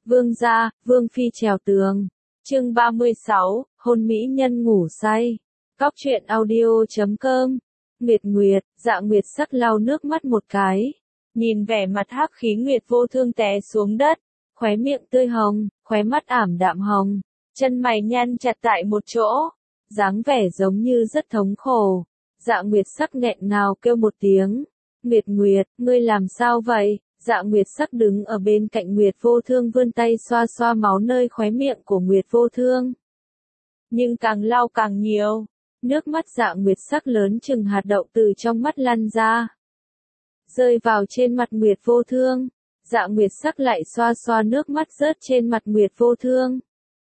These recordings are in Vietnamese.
Vương gia, Vương phi trèo tường. Chương 36, hôn mỹ nhân ngủ say. Cóc truyện audio.com. Nguyệt, Dạ Nguyệt sắc lau nước mắt một cái, nhìn vẻ mặt hắc khí Nguyệt Vô Thương té xuống đất, khóe miệng tươi hồng, khóe mắt ảm đạm hồng, chân mày nhăn chặt tại một chỗ, dáng vẻ giống như rất thống khổ. Dạ Nguyệt sắc nghẹn ngào kêu một tiếng, Nguyệt, ngươi làm sao vậy? Dạ Nguyệt sắc đứng ở bên cạnh Nguyệt Vô Thương vươn tay xoa xoa máu nơi khóe miệng của Nguyệt Vô Thương. Nhưng càng lau càng nhiều, nước mắt Dạ Nguyệt sắc lớn chừng hạt đậu từ trong mắt lăn ra, rơi vào trên mặt Nguyệt Vô Thương. Dạ Nguyệt sắc lại xoa xoa nước mắt rớt trên mặt Nguyệt Vô Thương.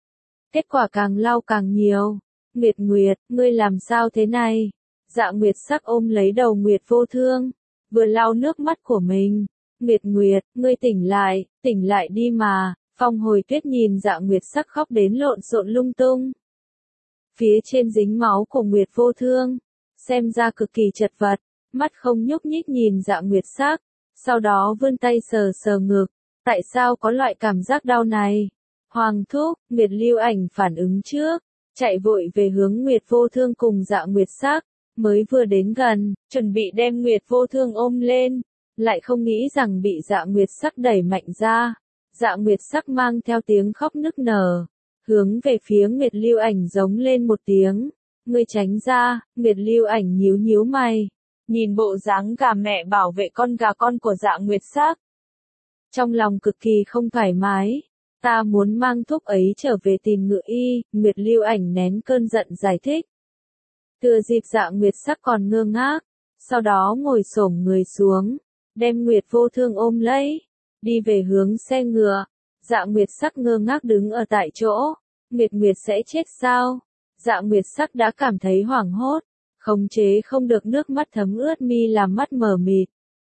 Kết quả càng lau càng nhiều. Nguyệt, ngươi làm sao thế này? Dạ Nguyệt sắc ôm lấy đầu Nguyệt Vô Thương, vừa lau nước mắt của mình. Nguyệt, ngươi tỉnh lại đi mà. Phong Hồi Tuyết nhìn Dạ Nguyệt sắc khóc đến lộn xộn lung tung. Phía trên dính máu của Nguyệt Vô Thương, xem ra cực kỳ chật vật, mắt không nhúc nhích nhìn Dạ Nguyệt sắc, sau đó vươn tay sờ sờ ngực. Tại sao có loại cảm giác đau này? Hoàng thúc, Nguyệt Lưu Ảnh phản ứng trước, chạy vội về hướng Nguyệt Vô Thương cùng Dạ Nguyệt sắc, mới vừa đến gần, chuẩn bị đem Nguyệt Vô Thương ôm lên, lại không nghĩ rằng bị Dạ Nguyệt sắc đẩy mạnh ra. Dạ Nguyệt sắc mang theo tiếng khóc nức nở, hướng về phía Nguyệt Lưu Ảnh giống lên một tiếng. Ngươi tránh ra. Nguyệt Lưu Ảnh nhíu mày, nhìn bộ dáng gà mẹ bảo vệ con gà con của Dạ Nguyệt sắc, trong lòng cực kỳ không thoải mái. Ta muốn mang thúc ấy trở về tìm ngự y. Nguyệt Lưu Ảnh nén cơn giận giải thích. Thừa dịp Dạ Nguyệt sắc còn ngơ ngác, sau đó ngồi xổm người xuống, đem Nguyệt Vô Thương ôm lấy, đi về hướng xe ngựa. Dạ Nguyệt sắc ngơ ngác đứng ở tại chỗ. Nguyệt sẽ chết sao? Dạ Nguyệt sắc đã cảm thấy hoảng hốt, khống chế không được, nước mắt thấm ướt mi làm mắt mờ mịt.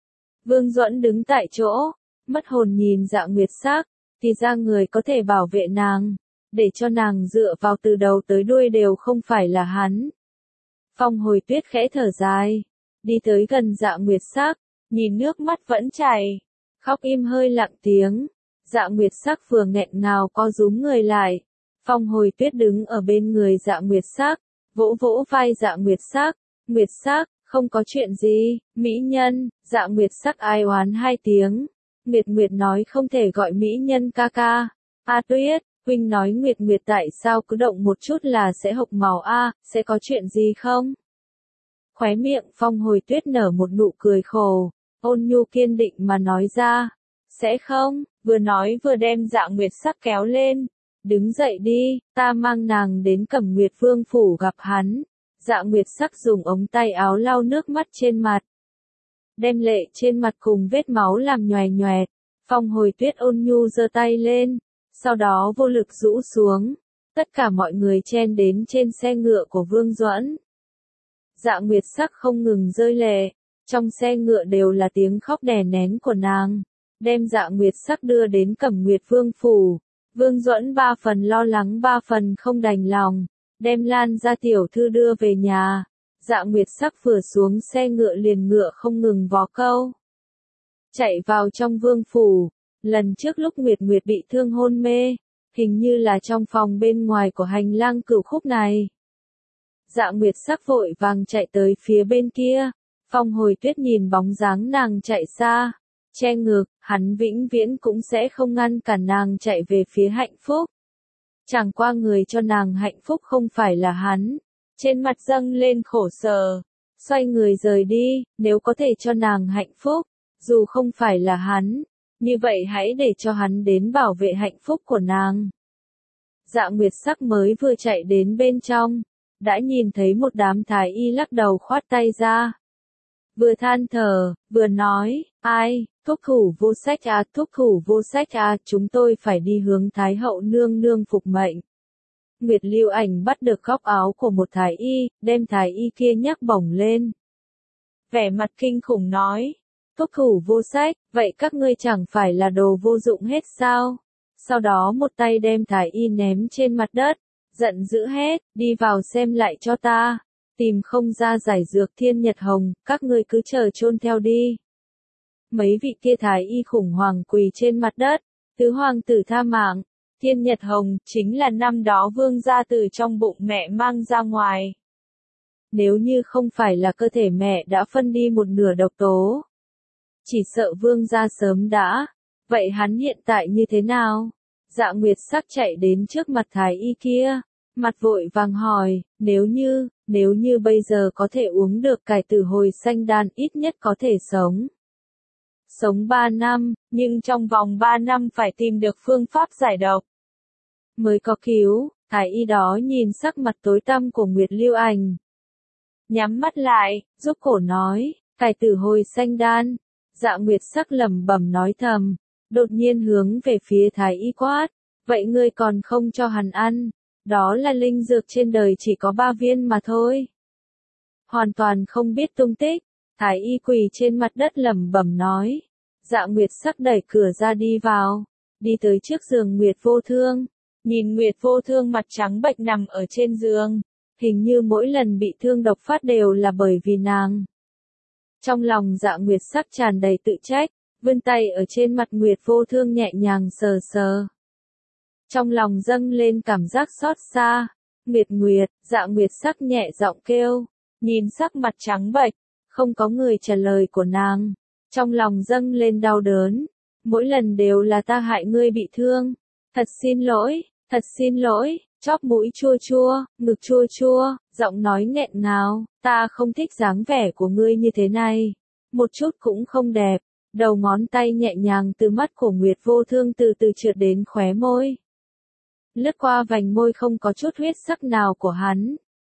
Vương Duẫn đứng tại chỗ, mất hồn nhìn Dạ Nguyệt sắc, thì ra người có thể bảo vệ nàng, để cho nàng dựa vào từ đầu tới đuôi đều không phải là hắn. Phong Hồi Tuyết khẽ thở dài, đi tới gần Dạ Nguyệt sắc, nhìn nước mắt vẫn chảy, khóc im hơi lặng tiếng. Dạ Nguyệt sắc vừa nghẹn ngào co rúm người lại. Phong Hồi Tuyết đứng ở bên người Dạ Nguyệt sắc, vỗ vỗ vai Dạ Nguyệt sắc. Nguyệt sắc, không có chuyện gì, mỹ nhân. Dạ Nguyệt sắc ai oán hai tiếng. Nguyệt nói không thể gọi mỹ nhân ca ca. A Tuyết, huynh nói Nguyệt tại sao cứ động một chút là sẽ hộc máu a, sẽ có chuyện gì không? Khóe miệng Phong Hồi Tuyết nở một nụ cười khổ, ôn nhu kiên định mà nói ra. Sẽ không, vừa nói vừa đem Dạ Nguyệt sắc kéo lên. Đứng dậy đi, ta mang nàng đến Cẩm Nguyệt Vương phủ gặp hắn. Dạ Nguyệt sắc dùng ống tay áo lau nước mắt trên mặt, đem lệ trên mặt cùng vết máu làm nhòe nhòe. Phong Hồi Tuyết ôn nhu giơ tay lên, sau đó vô lực rũ xuống. Tất cả mọi người chen đến trên xe ngựa của Vương Duẫn. Dạ Nguyệt sắc không ngừng rơi lệ, trong xe ngựa đều là tiếng khóc đè nén của nàng, đem Dạ Nguyệt sắc đưa đến Cẩm Nguyệt Vương phủ. Vương Duẫn 3 phần lo lắng 3 phần không đành lòng, đem Lan gia tiểu thư đưa về nhà. Dạ Nguyệt sắc vừa xuống xe ngựa liền ngựa không ngừng vó câu, chạy vào trong vương phủ. Lần trước lúc Nguyệt bị thương hôn mê, hình như là trong phòng bên ngoài của hành lang Cửu Khúc này. Dạ Nguyệt sắc vội vàng chạy tới phía bên kia. Phong Hồi Tuyết nhìn bóng dáng nàng chạy xa, che ngực, hắn vĩnh viễn cũng sẽ không ngăn cản nàng chạy về phía hạnh phúc. Chẳng qua người cho nàng hạnh phúc không phải là hắn. Trên mặt dâng lên khổ sở, xoay người rời đi. Nếu có thể cho nàng hạnh phúc, dù không phải là hắn, như vậy hãy để cho hắn đến bảo vệ hạnh phúc của nàng. Dạ Nguyệt sắc mới vừa chạy đến bên trong, đã nhìn thấy một đám thái y lắc đầu khoát tay ra, vừa than thở, vừa nói, ai, thúc thủ vô sách à, chúng tôi phải đi hướng Thái hậu nương nương phục mệnh. Nguyệt Lưu Ảnh bắt được góc áo của một thái y, đem thái y kia nhấc bổng lên. Vẻ mặt kinh khủng nói, thúc thủ vô sách, vậy các ngươi chẳng phải là đồ vô dụng hết sao? Sau đó một tay đem thái y ném trên mặt đất, giận dữ hét, đi vào xem lại cho ta. Tìm không ra giải dược Thiên Nhật Hồng, các ngươi cứ chờ chôn theo đi. Mấy vị kia thái y khủng hoảng quỳ trên mặt đất, Tứ hoàng tử tha mạng, Thiên Nhật Hồng, chính là năm đó vương gia từ trong bụng mẹ mang ra ngoài. Nếu như không phải là cơ thể mẹ đã phân đi một nửa độc tố, chỉ sợ vương gia sớm đã. Vậy hắn hiện tại như thế nào? Dạ Nguyệt Sắc chạy đến trước mặt thái y kia, mặt vội vàng hỏi, nếu như bây giờ có thể uống được cải tử hồi xanh đan ít nhất có thể sống 3 năm, nhưng trong vòng 3 năm phải tìm được phương pháp giải độc mới có cứu. Thái y đó nhìn sắc mặt tối tăm của Nguyệt Lưu Ảnh, nhắm mắt lại, rúc cổ nói, cải tử hồi xanh đan. Dạ Nguyệt Sắc lẩm bẩm nói thầm, đột nhiên hướng về phía thái y quát, vậy ngươi còn không cho hắn ăn, đó là linh dược trên đời chỉ có 3 viên mà thôi. Hoàn toàn không biết tung tích, thái y quỳ trên mặt đất lẩm bẩm nói. Dạ Nguyệt Sắc đẩy cửa ra đi vào, đi tới trước giường Nguyệt Vô Thương, nhìn Nguyệt Vô Thương mặt trắng bệch nằm ở trên giường, hình như mỗi lần bị thương độc phát đều là bởi vì nàng. Trong lòng Dạ Nguyệt Sắc tràn đầy tự trách, vươn tay ở trên mặt Nguyệt Vô Thương nhẹ nhàng sờ sờ. Trong lòng dâng lên cảm giác xót xa. Nguyệt, Dạ Nguyệt Sắc nhẹ giọng kêu, nhìn sắc mặt trắng bệch, không có người trả lời của nàng. Trong lòng dâng lên đau đớn, mỗi lần đều là ta hại ngươi bị thương. Thật xin lỗi, chóp mũi chua chua, ngực chua chua, giọng nói nghẹn ngào, ta không thích dáng vẻ của ngươi như thế này, một chút cũng không đẹp. Đầu ngón tay nhẹ nhàng từ mắt của Nguyệt Vô Thương từ từ trượt đến khóe môi, lướt qua vành môi không có chút huyết sắc nào của hắn.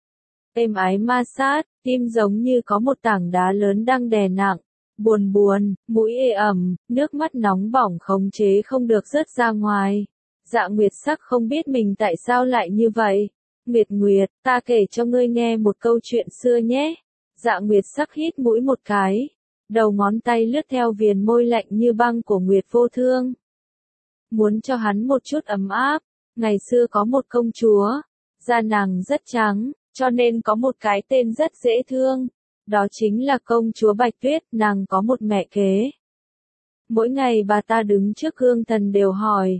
Êm ái ma sát, tim giống như có một tảng đá lớn đang đè nặng, buồn, mũi ê ẩm, nước mắt nóng bỏng khống chế không được rớt ra ngoài. Dạ Nguyệt Sắc không biết mình tại sao lại như vậy. Nguyệt, ta kể cho ngươi nghe một câu chuyện xưa nhé. Dạ Nguyệt Sắc hít mũi một cái, đầu ngón tay lướt theo viền môi lạnh như băng của Nguyệt Vô Thương, muốn cho hắn một chút ấm áp. Ngày xưa có một công chúa, da nàng rất trắng, cho nên có một cái tên rất dễ thương, đó chính là công chúa Bạch Tuyết. Nàng có một mẹ kế. Mỗi ngày bà ta đứng trước gương thần đều hỏi,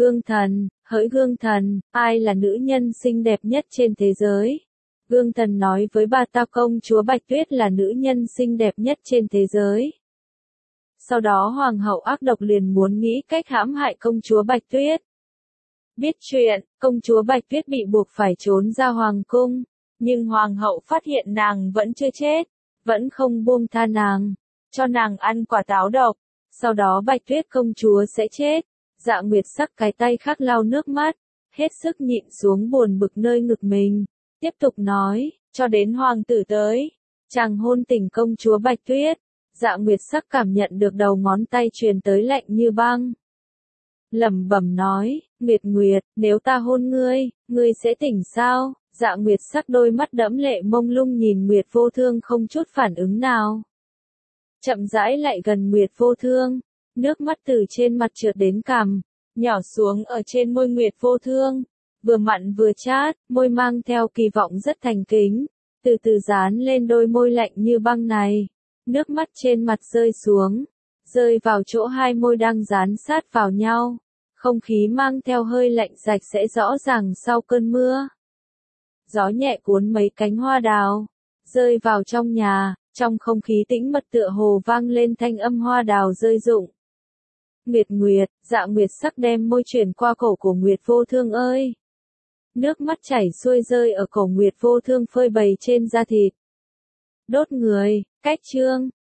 hỡi gương thần, ai là nữ nhân xinh đẹp nhất trên thế giới? Gương thần nói với bà ta công chúa Bạch Tuyết là nữ nhân xinh đẹp nhất trên thế giới. Sau đó hoàng hậu ác độc liền muốn nghĩ cách hãm hại công chúa Bạch Tuyết. Biết chuyện, công chúa Bạch Tuyết bị buộc phải trốn ra hoàng cung, nhưng hoàng hậu phát hiện nàng vẫn chưa chết, vẫn không buông tha nàng, cho nàng ăn quả táo độc, sau đó Bạch Tuyết công chúa sẽ chết. Dạ Nguyệt Sắc cái tay khác lau nước mắt, hết sức nhịn xuống buồn bực nơi ngực mình, tiếp tục nói, cho đến hoàng tử tới, chàng hôn tỉnh công chúa Bạch Tuyết. Dạ Nguyệt Sắc cảm nhận được đầu ngón tay truyền tới lạnh như băng, lẩm bẩm nói, Nguyệt, nếu ta hôn ngươi sẽ tỉnh sao? Dạ Nguyệt Sắc đôi mắt đẫm lệ mông lung nhìn Nguyệt Vô Thương không chút phản ứng nào. Chậm rãi lại gần Nguyệt Vô Thương, nước mắt từ trên mặt trượt đến cằm, nhỏ xuống ở trên môi Nguyệt Vô Thương, vừa mặn vừa chát, môi mang theo kỳ vọng rất thành kính, từ từ dán lên đôi môi lạnh như băng này. Nước mắt trên mặt rơi xuống, rơi vào chỗ hai môi đang dán sát vào nhau, không khí mang theo hơi lạnh rạch sẽ rõ ràng sau cơn mưa. Gió nhẹ cuốn mấy cánh hoa đào, rơi vào trong nhà, trong không khí tĩnh mật tựa hồ vang lên thanh âm hoa đào rơi rụng. Nguyệt, Dạ Nguyệt Sắc đem môi chuyển qua cổ của Nguyệt Vô Thương ơi. Nước mắt chảy xuôi rơi ở cổ Nguyệt Vô Thương phơi bày trên da thịt. Đốt người, cách chương.